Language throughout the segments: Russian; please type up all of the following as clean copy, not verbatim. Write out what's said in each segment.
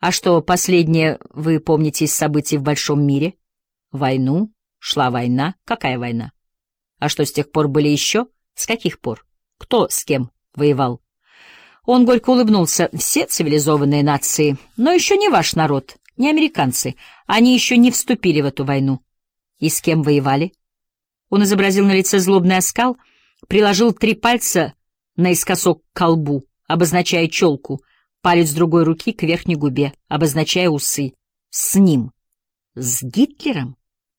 А что последнее вы помните из событий в большом мире? Войну? Шла война? Какая война? А что, с тех пор были еще? С каких пор? Кто с кем воевал? Он горько улыбнулся. Все цивилизованные нации, но еще не ваш народ, не американцы. Они еще не вступили в эту войну. И с кем воевали? Он изобразил на лице злобный оскал, приложил 3 пальца наискосок к колбу, обозначая челку, палец другой руки к верхней губе, обозначая усы. С ним. С Гитлером?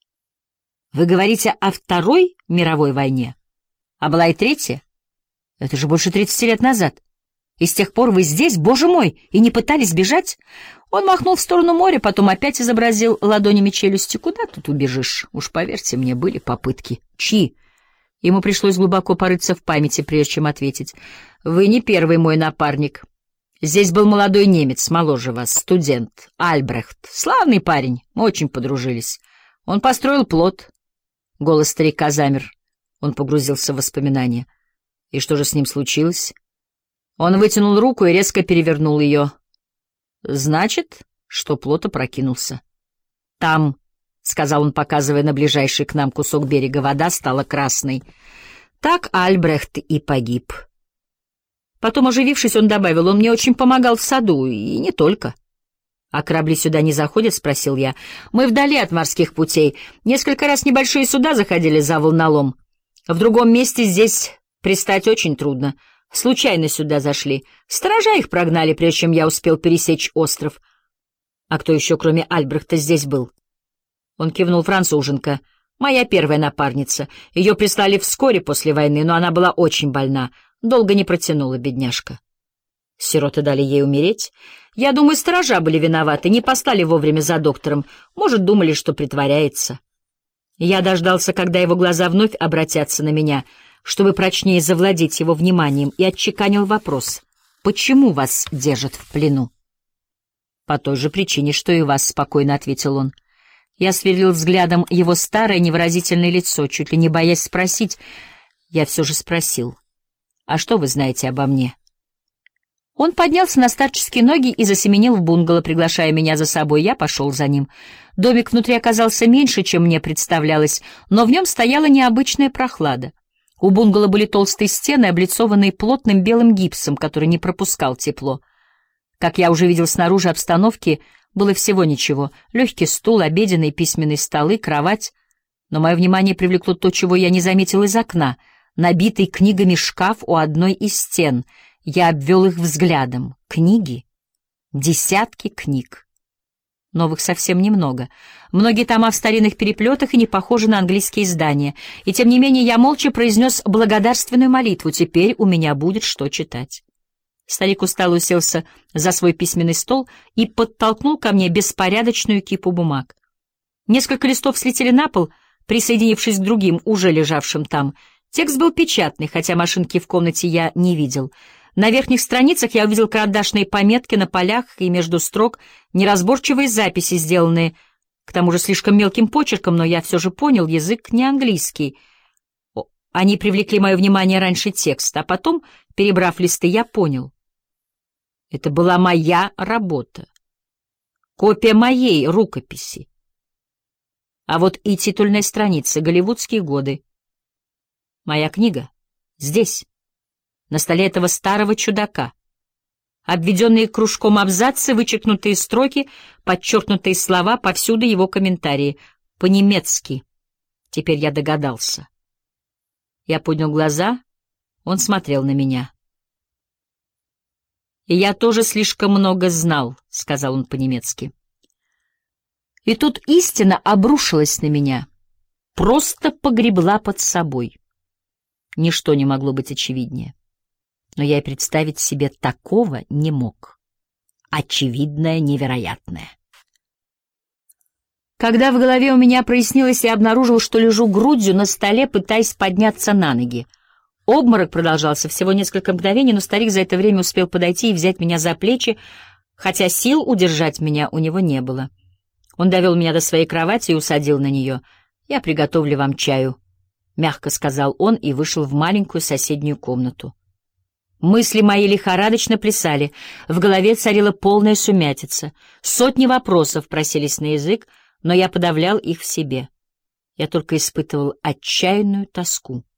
Вы говорите о Второй мировой войне? А была и Третья? Это же больше 30 лет назад. И с тех пор вы здесь, боже мой, и не пытались бежать? Он махнул в сторону моря, потом опять изобразил ладонями челюсти. Куда тут убежишь? Уж поверьте мне, были попытки. Чьи? Ему пришлось глубоко порыться в памяти, прежде чем ответить. Вы не первый мой напарник. Здесь был молодой немец, моложе вас, студент, Альбрехт. Славный парень, мы очень подружились. Он построил плот. Голос старика замер. Он погрузился в воспоминания. И что же с ним случилось? Он вытянул руку и резко перевернул ее. Значит, что плот опрокинулся. Там, — сказал он, показывая на ближайший к нам кусок берега, — вода стала красной. Так Альбрехт и погиб. Потом, оживившись, он добавил, он мне очень помогал в саду, и не только. — А корабли сюда не заходят? — спросил я. — Мы вдали от морских путей. Несколько раз небольшие суда заходили за волнолом. В другом месте здесь пристать очень трудно. Случайно сюда зашли. Сторожа их прогнали, прежде чем я успел пересечь остров. А кто еще, кроме Альбрехта, здесь был? Он кивнул. Француженка. Моя первая напарница. Ее прислали вскоре после войны, но она была очень больна. Долго не протянула, бедняжка. Сироты дали ей умереть. Я думаю, сторожа были виноваты, не послали вовремя за доктором. Может, думали, что притворяется. Я дождался, когда его глаза вновь обратятся на меня, чтобы прочнее завладеть его вниманием, и отчеканил вопрос. «Почему вас держат в плену?» «По той же причине, что и вас», — спокойно ответил он. Я сверлил взглядом его старое невыразительное лицо, чуть ли не боясь спросить. Я все же спросил. «А что вы знаете обо мне?» Он поднялся на старческие ноги и засеменил в бунгало, приглашая меня за собой. Я пошел за ним. Домик внутри оказался меньше, чем мне представлялось, но в нем стояла необычная прохлада. У бунгало были толстые стены, облицованные плотным белым гипсом, который не пропускал тепло. Как я уже видел снаружи обстановки, было всего ничего. Легкий стул, обеденные письменные столы, кровать. Но мое внимание привлекло то, чего я не заметил из окна. Набитый книгами шкаф у одной из стен. Я обвел их взглядом. Книги. Десятки книг. Новых совсем немного. Многие тома в старинных переплетах и не похожи на английские издания. И тем не менее я молча произнес благодарственную молитву. Теперь у меня будет что читать. Старик устало уселся за свой письменный стол и подтолкнул ко мне беспорядочную кипу бумаг. Несколько листов слетели на пол, присоединившись к другим, уже лежавшим там. Текст был печатный, хотя машинки в комнате я не видел. На верхних страницах я увидел карандашные пометки на полях и между строк, неразборчивые записи, сделанные, к тому же слишком мелким почерком, но я все же понял, язык не английский. Они привлекли мое внимание раньше текста, а потом, перебрав листы, я понял. Это была моя работа, копия моей рукописи. А вот и титульная страница «Голливудские годы». Моя книга здесь, на столе этого старого чудака. Обведенные кружком абзацы, вычеркнутые строки, подчеркнутые слова, повсюду его комментарии. По-немецки. Теперь я догадался. Я поднял глаза, он смотрел на меня. «И я тоже слишком много знал», — сказал он по-немецки. И тут истина обрушилась на меня, просто погребла под собой. Ничто не могло быть очевиднее. Но я и представить себе такого не мог. Очевидное невероятное. Когда в голове у меня прояснилось, я обнаружил, что лежу грудью на столе, пытаясь подняться на ноги. Обморок продолжался всего несколько мгновений, но старик за это время успел подойти и взять меня за плечи, хотя сил удержать меня у него не было. Он довел меня до своей кровати и усадил на нее. «Я приготовлю вам чаю», — мягко сказал он и вышел в маленькую соседнюю комнату. Мысли мои лихорадочно плясали, в голове царила полная сумятица. Сотни вопросов просились на язык, но я подавлял их в себе. Я только испытывал отчаянную тоску.